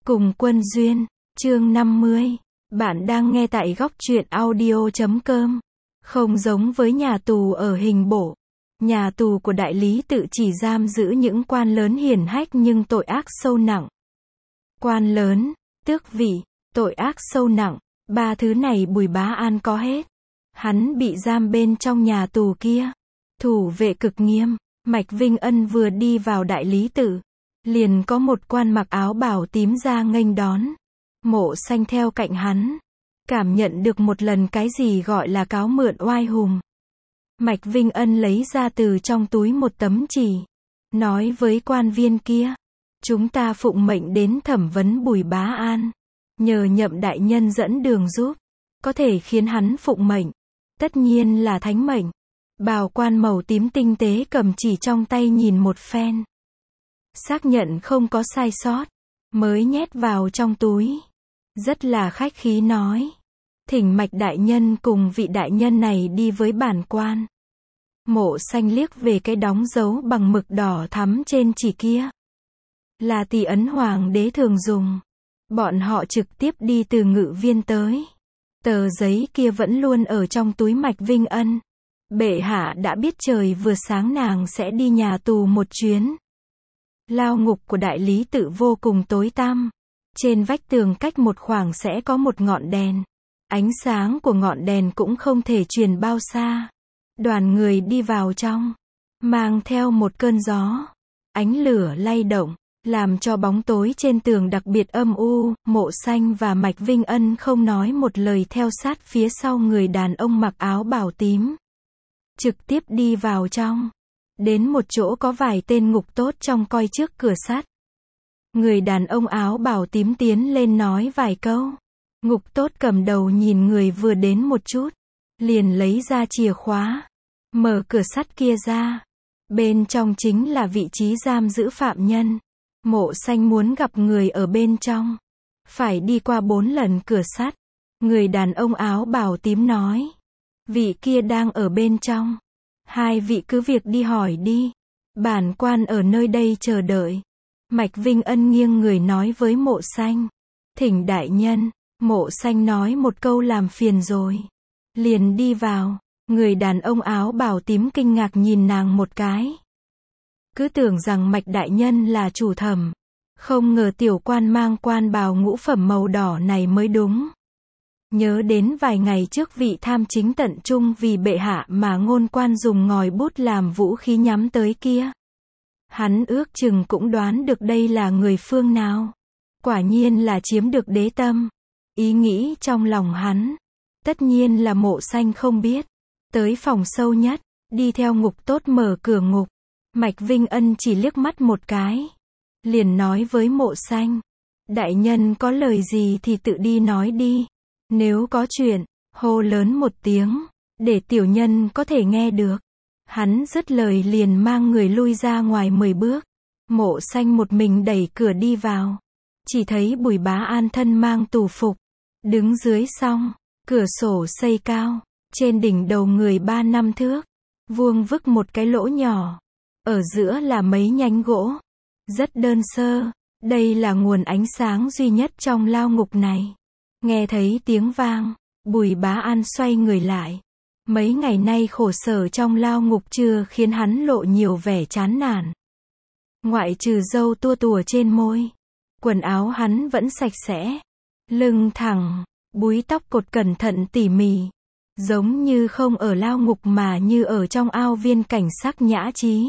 Cùng Quân Duyên, chương 50. Bạn đang nghe tại góc truyện audio.com. Không giống với nhà tù ở Hình Bộ. Nhà tù của đại lý tự chỉ giam giữ những quan lớn hiển hách nhưng tội ác sâu nặng. Quan lớn, tước vị, tội ác sâu nặng, ba thứ này Bùi Bá An có hết. Hắn bị giam bên trong nhà tù kia. Thủ vệ cực nghiêm. Mạch Vinh Ân vừa đi vào đại lý tự, liền có một quan mặc áo bào tím ra nghênh đón. Mộ Xanh theo cạnh hắn, cảm nhận được một lần cái gì gọi là cáo mượn oai hùng. Mạch Vinh Ân lấy ra từ trong túi một tấm chỉ, nói với quan viên kia, chúng ta phụng mệnh đến thẩm vấn Bùi Bá An, nhờ Nhậm đại nhân dẫn đường giúp, có thể khiến hắn phụng mệnh, tất nhiên là thánh mệnh. Bào quan màu tím tinh tế cầm chỉ trong tay nhìn một phen, xác nhận không có sai sót, mới nhét vào trong túi. Rất là khách khí nói, thỉnh Mạch đại nhân cùng vị đại nhân này đi với bản quan. Mộ Xanh liếc về cái đóng dấu bằng mực đỏ thắm trên chỉ kia, là tỳ ấn hoàng đế thường dùng. Bọn họ trực tiếp đi từ Ngự Viên tới. Tờ giấy kia vẫn luôn ở trong túi Mạch Vinh Ân. Bệ hạ đã biết trời vừa sáng nàng sẽ đi nhà tù một chuyến. Lao ngục của đại lý tự vô cùng tối tăm. Trên vách tường cách một khoảng sẽ có một ngọn đèn. Ánh sáng của ngọn đèn cũng không thể truyền bao xa. Đoàn người đi vào trong, mang theo một cơn gió. Ánh lửa lay động, làm cho bóng tối trên tường đặc biệt âm u. Mộ Xanh và Mạch Vinh Ân không nói một lời theo sát phía sau người đàn ông mặc áo bào tím. Trực tiếp đi vào trong. Đến một chỗ có vài tên ngục tốt trong coi trước cửa sắt. Người đàn ông áo bào tím tiến lên nói vài câu. Ngục tốt cầm đầu nhìn người vừa đến một chút, liền lấy ra chìa khóa, mở cửa sắt kia ra. Bên trong chính là vị trí giam giữ phạm nhân. Mộ Xanh muốn gặp người ở bên trong, phải đi qua 4 lần cửa sắt. Người đàn ông áo bào tím nói, vị kia đang ở bên trong. Hai vị cứ việc đi hỏi đi. Bản quan ở nơi đây chờ đợi. Mạch Vinh Ân nghiêng người nói với Mộ Xanh, thỉnh đại nhân. Mộ Xanh nói một câu làm phiền rồi, liền đi vào. Người đàn ông áo bào tím kinh ngạc nhìn nàng một cái. Cứ tưởng rằng Mạch đại nhân là chủ thẩm, không ngờ tiểu quan mang quan bào ngũ phẩm màu đỏ này mới đúng. Nhớ đến vài ngày trước vị tham chính tận trung vì bệ hạ mà ngôn quan dùng ngòi bút làm vũ khí nhắm tới kia. Hắn ước chừng cũng đoán được đây là người phương nào. Quả nhiên là chiếm được đế tâm. Ý nghĩ trong lòng hắn, tất nhiên là Mộ Xanh không biết. Tới phòng sâu nhất, đi theo ngục tốt mở cửa ngục. Mạch Vinh Ân chỉ liếc mắt một cái, liền nói với Mộ Xanh, đại nhân có lời gì thì tự đi nói đi. Nếu có chuyện, hô lớn một tiếng, để tiểu nhân có thể nghe được. Hắn dứt lời liền mang người lui ra ngoài 10 bước. Mộ Xanh một mình đẩy cửa đi vào. Chỉ thấy Bùi Bá An thân mang tù phục, đứng dưới song, cửa sổ xây cao, trên đỉnh đầu người 3 năm thước, vuông vức một cái lỗ nhỏ. Ở giữa là mấy nhánh gỗ, rất đơn sơ. Đây là nguồn ánh sáng duy nhất trong lao ngục này. Nghe thấy tiếng vang, Bùi Bá An xoay người lại. Mấy ngày nay khổ sở trong lao ngục chưa khiến hắn lộ nhiều vẻ chán nản. Ngoại trừ râu tua tủa trên môi, quần áo hắn vẫn sạch sẽ, lưng thẳng, búi tóc cột cẩn thận tỉ mỉ, giống như không ở lao ngục mà như ở trong ao viên cảnh sắc nhã trí.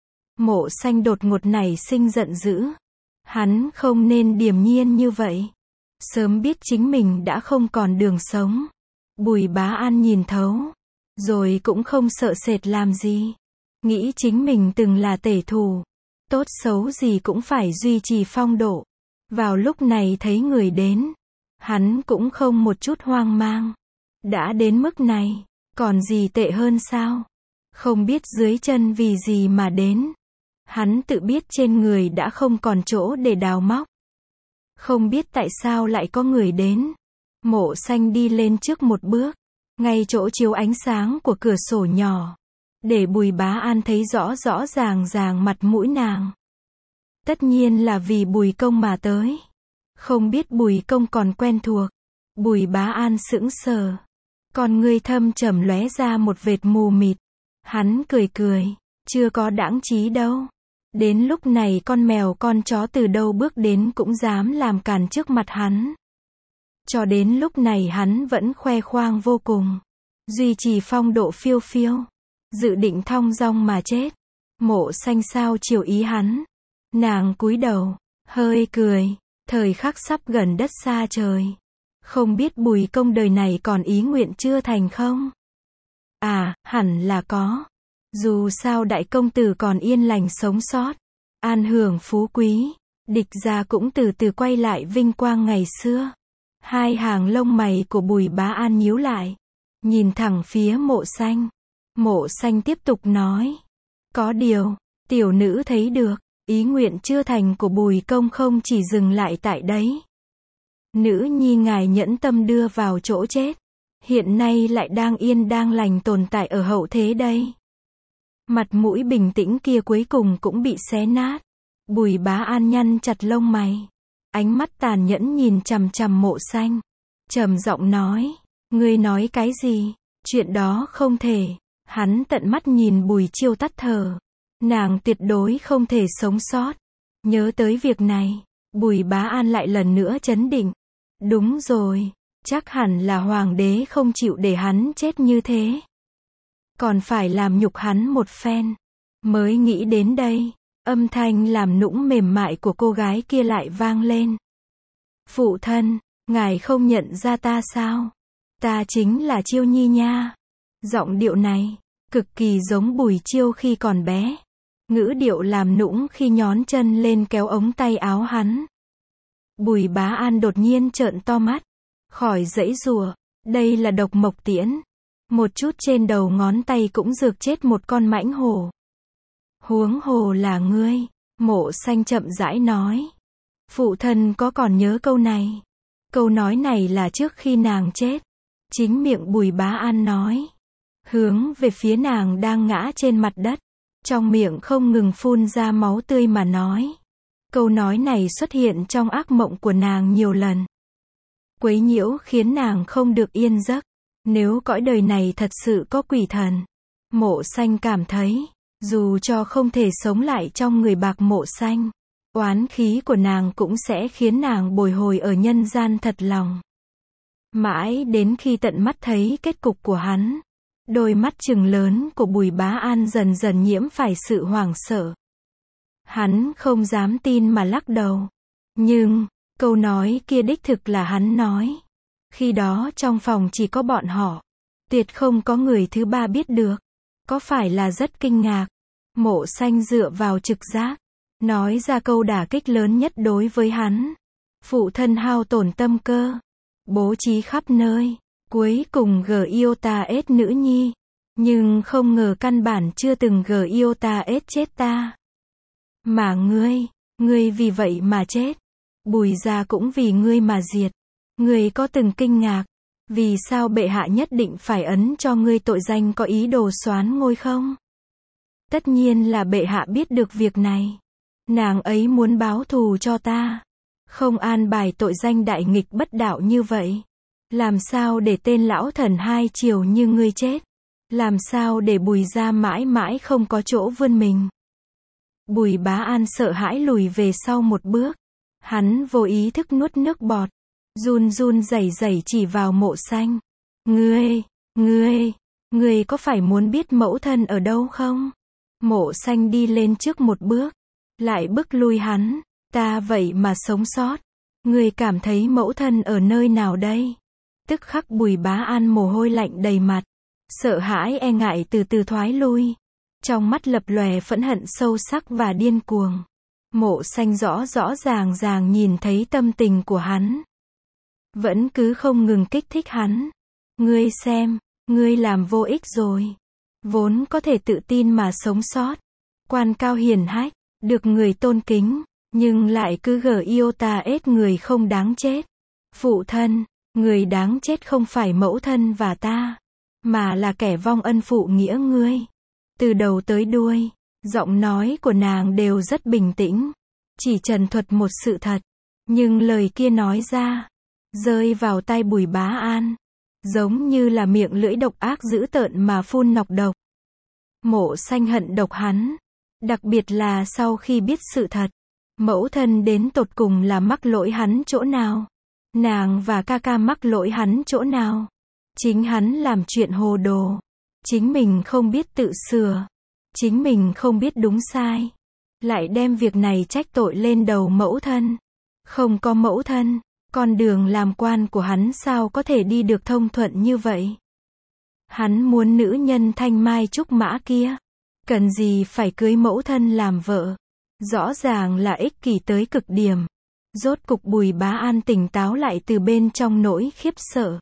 Mộ Xanh đột ngột nảy sinh giận dữ. Hắn không nên điềm nhiên như vậy. Sớm biết chính mình đã không còn đường sống. Bùi Bá An nhìn thấu, rồi cũng không sợ sệt làm gì. Nghĩ chính mình từng là tể thủ, tốt xấu gì cũng phải duy trì phong độ. Vào lúc này thấy người đến, hắn cũng không một chút hoang mang. Đã đến mức này, còn gì tệ hơn sao? Không biết dưới chân vì gì mà đến. Hắn tự biết trên người đã không còn chỗ để đào móc. Không biết tại sao lại có người đến. Mộ Xanh đi lên trước một bước, ngay chỗ chiếu ánh sáng của cửa sổ nhỏ, để Bùi Bá An thấy rõ ràng mặt mũi nàng. Tất nhiên là vì Bùi công mà tới. Không biết Bùi Công còn quen thuộc. Bùi Bá An sững sờ. Con ngươi thâm trầm lóe ra một vệt mù mịt. Hắn cười cười. Chưa có đãng trí đâu. Đến lúc này con mèo con chó từ đâu bước đến cũng dám làm càn trước mặt hắn. Cho đến lúc này hắn vẫn khoe khoang vô cùng. Duy trì phong độ phiêu phiêu. Dự định thong dong mà chết. Mộ Xanh sao chiều ý hắn. Nàng cúi đầu. Hơi cười. Thời khắc sắp gần đất xa trời. Không biết Bùi Công đời này còn ý nguyện chưa thành không? À, hẳn là có. Dù sao đại công tử còn yên lành sống sót. An hưởng phú quý. Địch gia cũng từ từ quay lại vinh quang ngày xưa. Hai hàng lông mày của Bùi Bá An nhíu lại. Nhìn thẳng phía Mộ Xanh. Mộ Xanh tiếp tục nói. Có điều, tiểu nữ thấy được, ý nguyện chưa thành của Bùi Công không chỉ dừng lại tại đấy. Nữ nhi ngài nhẫn tâm đưa vào chỗ chết. Hiện nay lại đang yên đang lành tồn tại ở hậu thế đây. Mặt mũi bình tĩnh kia cuối cùng cũng bị xé nát. Bùi Bá An nhăn chặt lông mày. Ánh mắt tàn nhẫn nhìn chằm chằm Mộ Xanh. Trầm giọng nói. Ngươi nói cái gì? Chuyện đó không thể. Hắn tận mắt nhìn Bùi Chiêu tắt thở. Nàng tuyệt đối không thể sống sót. Nhớ tới việc này. Bùi Bá An lại lần nữa trấn định. Đúng rồi. Chắc hẳn là hoàng đế không chịu để hắn chết như thế. Còn phải làm nhục hắn một phen. Mới nghĩ đến đây. Âm thanh làm nũng mềm mại của cô gái kia lại vang lên. Phụ thân, ngài không nhận ra ta sao? Ta chính là Chiêu Nhi nha. Giọng điệu này, cực kỳ giống Bùi Chiêu khi còn bé. Ngữ điệu làm nũng khi nhón chân lên kéo ống tay áo hắn. Bùi Bá An đột nhiên trợn to mắt. Khỏi giãy giụa, đây là độc mộc tiễn. Một chút trên đầu ngón tay cũng rược chết một con mãnh hổ. Huống hồ là ngươi, Mộ Xanh chậm rãi nói. Phụ thân có còn nhớ câu này? Câu nói này là trước khi nàng chết. Chính miệng Bùi Bá An nói. Hướng về phía nàng đang ngã trên mặt đất. Trong miệng không ngừng phun ra máu tươi mà nói. Câu nói này xuất hiện trong ác mộng của nàng nhiều lần. Quấy nhiễu khiến nàng không được yên giấc. Nếu cõi đời này thật sự có quỷ thần. Mộ Xanh cảm thấy, dù cho không thể sống lại trong người bạc Mộ Xanh, oán khí của nàng cũng sẽ khiến nàng bồi hồi ở nhân gian thật lòng. Mãi đến khi tận mắt thấy kết cục của hắn, đôi mắt trừng lớn của Bùi Bá An dần dần nhiễm phải sự hoảng sợ. Hắn không dám tin mà lắc đầu. Nhưng, câu nói kia đích thực là hắn nói. Khi đó trong phòng chỉ có bọn họ. Tuyệt không có người thứ ba biết được. Có phải là rất kinh ngạc? Mộ Xanh dựa vào trực giác. Nói ra câu đả kích lớn nhất đối với hắn. Phụ thân hao tổn tâm cơ. Bố trí khắp nơi. Cuối cùng yêu ta ết nữ nhi. Nhưng không ngờ căn bản chưa từng yêu ta ết chết ta. Mà ngươi vì vậy mà chết. Bùi gia cũng vì ngươi mà diệt. Ngươi có từng kinh ngạc, vì sao bệ hạ nhất định phải ấn cho ngươi tội danh có ý đồ soán ngôi không? Tất nhiên là bệ hạ biết được việc này. Nàng ấy muốn báo thù cho ta. Không an bài tội danh đại nghịch bất đạo như vậy. Làm sao để tên lão thần hai chiều như ngươi chết? Làm sao để Bùi gia mãi mãi không có chỗ vươn mình? Bùi Bá An sợ hãi lùi về sau một bước. Hắn vô ý thức nuốt nước bọt. Run run rẩy rẩy chỉ vào Mộ Xanh. Ngươi có phải muốn biết mẫu thân ở đâu không? Mộ Xanh đi lên trước một bước. Lại bức lui hắn. Ta vậy mà sống sót. Ngươi cảm thấy mẫu thân ở nơi nào đây? Tức khắc Bùi Bá An mồ hôi lạnh đầy mặt. Sợ hãi e ngại từ từ thoái lui. Trong mắt lập lòe phẫn hận sâu sắc và điên cuồng. Mộ Xanh rõ ràng nhìn thấy tâm tình của hắn. Vẫn cứ không ngừng kích thích hắn. Ngươi xem, ngươi làm vô ích rồi. Vốn có thể tự tin mà sống sót. Quan cao hiển hách, được người tôn kính. Nhưng lại cứ yêu ta ết người không đáng chết. Phụ thân, người đáng chết không phải mẫu thân và ta. Mà là kẻ vong ân phụ nghĩa ngươi. Từ đầu tới đuôi, giọng nói của nàng đều rất bình tĩnh. Chỉ trần thuật một sự thật. Nhưng lời kia nói ra, rơi vào tai Bùi Bá An, giống như là miệng lưỡi độc ác dữ tợn mà phun nọc độc. Mộ Xanh hận độc hắn, đặc biệt là sau khi biết sự thật, mẫu thân đến tột cùng là mắc lỗi hắn chỗ nào, nàng và ca ca mắc lỗi hắn chỗ nào. Chính hắn làm chuyện hồ đồ, chính mình không biết tự sửa, chính mình không biết đúng sai, lại đem việc này trách tội lên đầu mẫu thân. Không có mẫu thân, con đường làm quan của hắn sao có thể đi được thông thuận như vậy. Hắn muốn nữ nhân thanh mai trúc mã kia, cần gì phải cưới mẫu thân làm vợ. Rõ ràng là ích kỷ tới cực điểm. Rốt cục Bùi Bá An tỉnh táo lại từ bên trong nỗi khiếp sợ.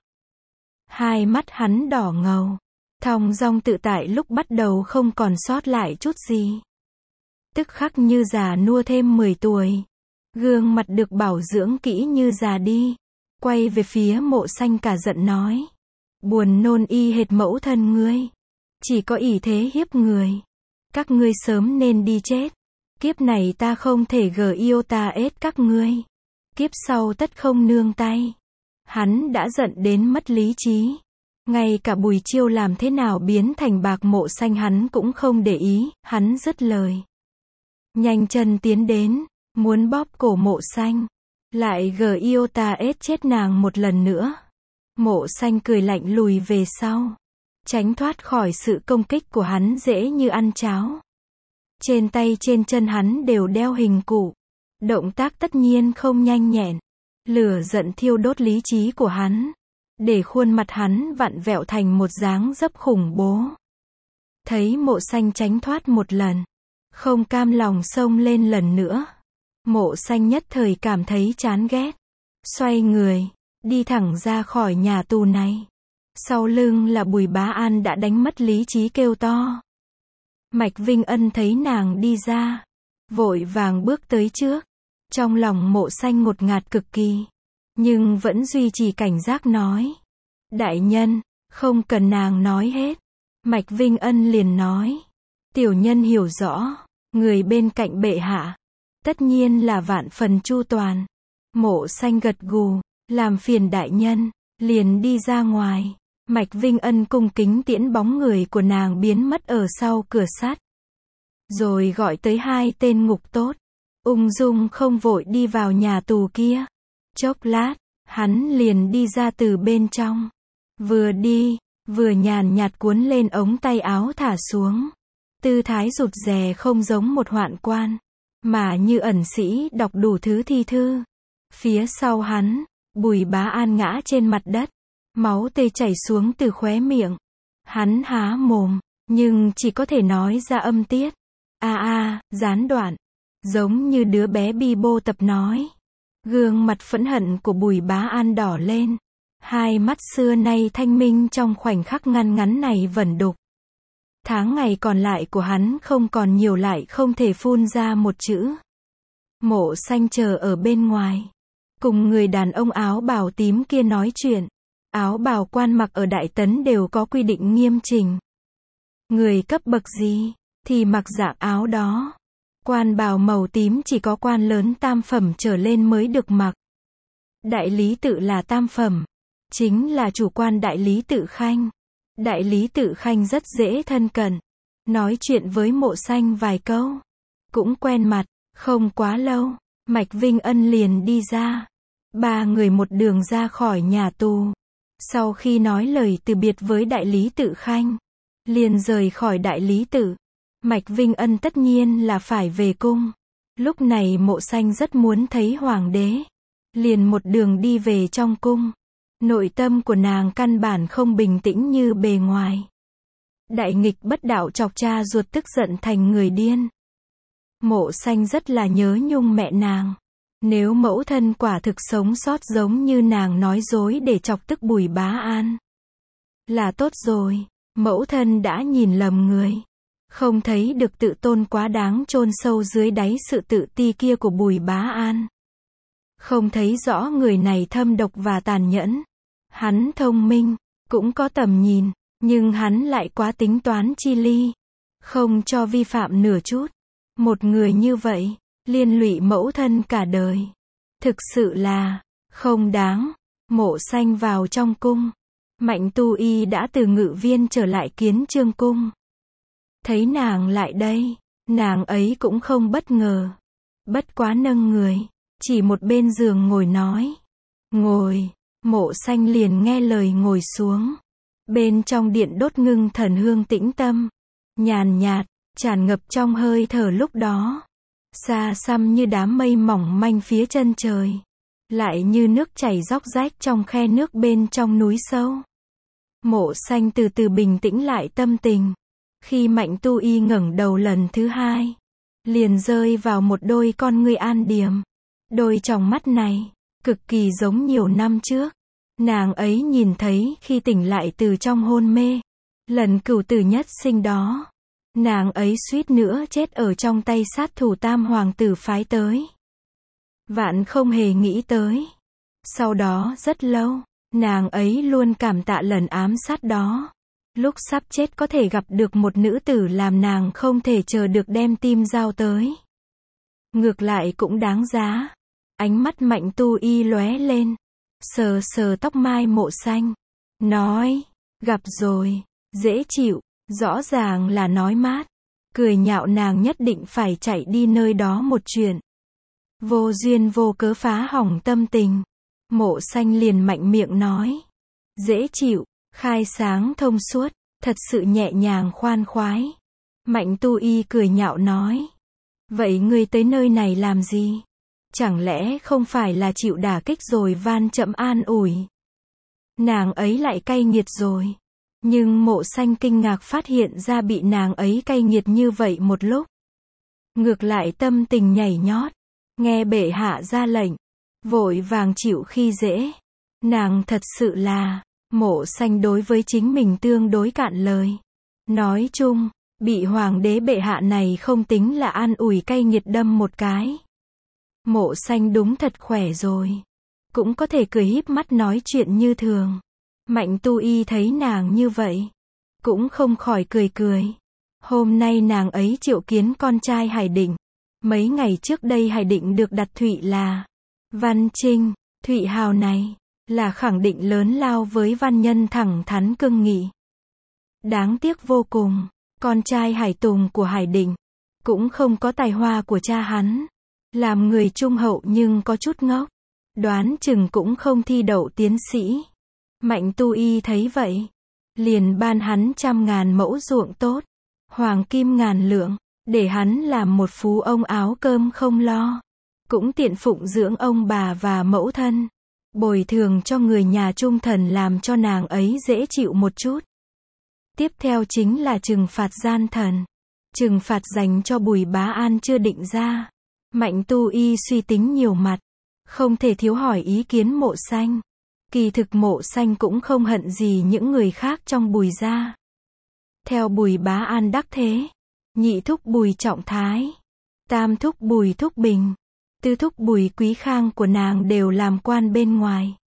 Hai mắt hắn đỏ ngầu, thong dong tự tại lúc bắt đầu không còn sót lại chút gì. Tức khắc như già nua thêm 10 tuổi. Gương mặt được bảo dưỡng kỹ như già đi. Quay về phía Mộ Xanh cả giận nói. Buồn nôn y hệt mẫu thân ngươi. Chỉ có ỷ thế hiếp người. Các ngươi sớm nên đi chết. Kiếp này ta không thể yêu ta ết các ngươi. Kiếp sau tất không nương tay. Hắn đã giận đến mất lý trí. Ngay cả Bùi Chiêu làm thế nào biến thành bạc Mộ Xanh hắn cũng không để ý, hắn dứt lời. Nhanh chân tiến đến, muốn bóp cổ Mộ Xanh. Lại yêu ta ết chết nàng một lần nữa. Mộ Xanh cười lạnh lùi về sau. Tránh thoát khỏi sự công kích của hắn dễ như ăn cháo. Trên tay trên chân hắn đều đeo hình cụ. Động tác tất nhiên không nhanh nhẹn. Lửa giận thiêu đốt lý trí của hắn. Để khuôn mặt hắn vặn vẹo thành một dáng dấp khủng bố. Thấy Mộ Xanh tránh thoát một lần. Không cam lòng xông lên lần nữa. Mộ Xanh nhất thời cảm thấy chán ghét. Xoay người, đi thẳng ra khỏi nhà tù này. Sau lưng là Bùi Bá An đã đánh mất lý trí kêu to. Mạch Vinh Ân thấy nàng đi ra, vội vàng bước tới trước. Trong lòng Mộ Xanh ngột ngạt cực kỳ, nhưng vẫn duy trì cảnh giác nói. Đại nhân, không cần nàng nói hết. Mạch Vinh Ân liền nói. Tiểu nhân hiểu rõ, người bên cạnh bệ hạ, tất nhiên là vạn phần chu toàn. Mộ Xanh gật gù, làm phiền đại nhân, liền đi ra ngoài. Mạch Vinh Ân cung kính tiễn bóng người của nàng biến mất ở sau cửa sắt. Rồi gọi tới 2 tên ngục tốt. Ung dung không vội đi vào nhà tù kia. Chốc lát, hắn liền đi ra từ bên trong. Vừa đi, vừa nhàn nhạt cuốn lên ống tay áo thả xuống. Tư thái rụt rè không giống một hoạn quan, mà như ẩn sĩ đọc đủ thứ thi thư. Phía sau hắn, Bùi Bá An ngã trên mặt đất. Máu tươi chảy xuống từ khóe miệng. Hắn há mồm, nhưng chỉ có thể nói ra âm tiết. Gián đoạn. Giống như đứa bé bi bô tập nói. Gương mặt phẫn hận của Bùi Bá An đỏ lên. Hai mắt xưa nay thanh minh trong khoảnh khắc ngăn ngắn này vẩn đục. Tháng ngày còn lại của hắn không còn nhiều lại không thể phun ra một chữ. Mộ Xanh chờ ở bên ngoài. Cùng người đàn ông áo bào tím kia nói chuyện. Áo bào quan mặc ở Đại Tấn đều có quy định nghiêm chỉnh. Người cấp bậc gì, thì mặc dạng áo đó. Quan bào màu tím chỉ có quan lớn tam phẩm trở lên mới được mặc. Đại lý tự là tam phẩm. Chính là chủ quan đại lý tự Khanh. Đại lý tự Khanh rất dễ thân cận. Nói chuyện với Mộ Xanh vài câu. Cũng quen mặt, không quá lâu. Mạch Vinh Ân liền đi ra. 3 người một đường ra khỏi nhà tù. Sau khi nói lời từ biệt với đại lý tự Khanh, liền rời khỏi đại lý tự. Mạch Vinh Ân tất nhiên là phải về cung. Lúc này Mộ Xanh rất muốn thấy hoàng đế. Liền một đường đi về trong cung. Nội tâm của nàng căn bản không bình tĩnh như bề ngoài. Đại nghịch bất đạo chọc cha ruột tức giận thành người điên. Mộ Xanh rất là nhớ nhung mẹ nàng. Nếu mẫu thân quả thực sống sót giống như nàng nói dối để chọc tức Bùi Bá An, là tốt rồi. Mẫu thân đã nhìn lầm người. Không thấy được tự tôn quá đáng chôn sâu dưới đáy sự tự ti kia của Bùi Bá An. Không thấy rõ người này thâm độc và tàn nhẫn. Hắn thông minh, cũng có tầm nhìn, nhưng hắn lại quá tính toán chi ly. Không cho vi phạm nửa chút. Một người như vậy, liên lụy mẫu thân cả đời. thực sự là không đáng. Mộ Xanh vào trong cung. Mạnh Tu Y đã từ Ngự Viên trở lại Kiến Chương cung. Thấy nàng lại đây, nàng ấy cũng không bất ngờ. Bất quá nâng người, chỉ một bên giường ngồi nói. Ngồi, Mộ Xanh liền nghe lời ngồi xuống. Bên trong điện đốt ngưng thần hương tĩnh tâm, nhàn nhạt, tràn ngập trong hơi thở lúc đó. Xa xăm như đám mây mỏng manh phía chân trời, lại như nước chảy róc rách trong khe nước bên trong núi sâu. Mộ Xanh từ từ bình tĩnh lại tâm tình. Khi Mạnh Tu Y ngẩng đầu lần thứ hai, liền rơi vào một đôi con ngươi an điềm. Đôi tròng mắt này, cực kỳ giống nhiều năm trước. Nàng ấy nhìn thấy khi tỉnh lại từ trong hôn mê. Lần cửu tử nhất sinh đó. Nàng ấy suýt nữa chết ở trong tay sát thủ Tam hoàng tử phái tới. Vạn không hề nghĩ tới. Sau đó rất lâu, nàng ấy luôn cảm tạ lần ám sát đó. Lúc sắp chết có thể gặp được một nữ tử làm nàng không thể chờ được đem tim giao tới. Ngược lại cũng đáng giá. Ánh mắt Mạnh Tu Y lóe lên. Sờ sờ tóc mai Mộ Xanh. Nói, gặp rồi, dễ chịu, rõ ràng là nói mát. Cười nhạo nàng nhất định phải chạy đi nơi đó một chuyện. Vô duyên vô cớ phá hỏng tâm tình. Mộ Xanh liền mạnh miệng nói. Dễ chịu, khai sáng thông suốt, thật sự nhẹ nhàng khoan khoái. Mạnh Tu Y cười nhạo nói. Vậy ngươi tới nơi này làm gì? Chẳng lẽ không phải là chịu đả kích rồi van chậm an ủi? Nàng ấy lại cay nghiệt rồi. Nhưng Mộ Xanh kinh ngạc phát hiện ra bị nàng ấy cay nghiệt như vậy một lúc. Ngược lại tâm tình nhảy nhót. Nghe bệ hạ ra lệnh. Vội vàng chịu khi dễ. Nàng thật sự là, Mộ Xanh đối với chính mình tương đối cạn lời. Nói chung, bị hoàng đế bệ hạ này không tính là an ủi cay nghiệt đâm một cái. Mộ Xanh đúng thật khỏe rồi. Cũng có thể cười híp mắt nói chuyện như thường. Mạnh Tu Y thấy nàng như vậy, cũng không khỏi cười cười. Hôm nay nàng ấy triệu kiến con trai Hải Định. Mấy ngày trước đây Hải Định được đặt Thụy là Văn Trinh. Thụy hào này là khẳng định lớn lao với văn nhân thẳng thắn cương nghị. Đáng tiếc vô cùng, con trai Hải Tùng của Hải Định cũng không có tài hoa của cha hắn. Làm người trung hậu nhưng có chút ngốc. Đoán chừng cũng không thi đậu tiến sĩ. Mạnh Tu Y thấy vậy, liền ban hắn 100.000 mẫu ruộng tốt, hoàng kim ngàn lượng, để hắn làm một phú ông áo cơm không lo. Cũng tiện phụng dưỡng ông bà và mẫu thân. Bồi thường cho người nhà trung thần làm cho nàng ấy dễ chịu một chút. Tiếp theo chính là trừng phạt gian thần. Trừng phạt dành cho Bùi Bá An chưa định ra. Mạnh Tu Y suy tính nhiều mặt. Không thể thiếu hỏi ý kiến Mộ Xanh. Kỳ thực Mộ Xanh cũng không hận gì những người khác trong Bùi gia. Theo Bùi Bá An đắc thế, nhị thúc Bùi Trọng Thái, tam thúc Bùi Thúc Bình, tứ thúc Bùi Quý Khang của nàng đều làm quan bên ngoài.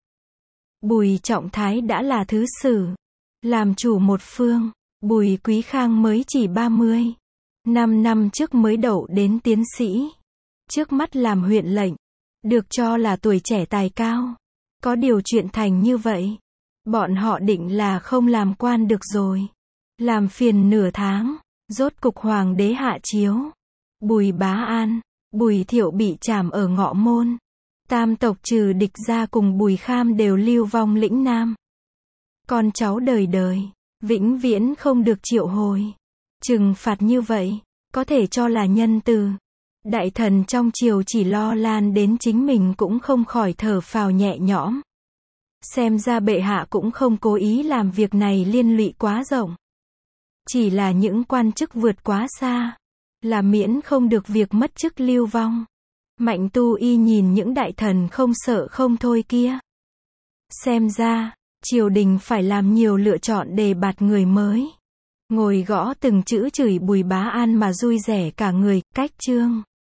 Bùi Trọng Thái đã là thứ sử, làm chủ một phương. Bùi Quý Khang mới chỉ 30. 5 năm trước mới đậu đến tiến sĩ. Trước mắt làm huyện lệnh, được cho là tuổi trẻ tài cao. Có điều chuyện thành như vậy, bọn họ định là không làm quan được rồi. Làm phiền nửa tháng, rốt cục hoàng đế hạ chiếu. Bùi Bá An, Bùi Thiệu bị trảm ở Ngọ Môn. Tam tộc trừ địch ra cùng Bùi Kham đều lưu vong lĩnh Nam. Con cháu đời đời, vĩnh viễn không được triệu hồi. Trừng phạt như vậy, có thể cho là nhân từ. Đại thần trong triều chỉ lo lan đến chính mình cũng không khỏi thở phào nhẹ nhõm. Xem ra bệ hạ cũng không cố ý làm việc này liên lụy quá rộng. Chỉ là những quan chức vượt quá xa, là miễn không được việc mất chức lưu vong. Mạnh Tu Y nhìn những đại thần không sợ không thôi kia. Xem ra, triều đình phải làm nhiều lựa chọn đề bạt người mới. Ngồi gõ từng chữ chửi Bùi Bá An mà vui vẻ cả người. Cách chương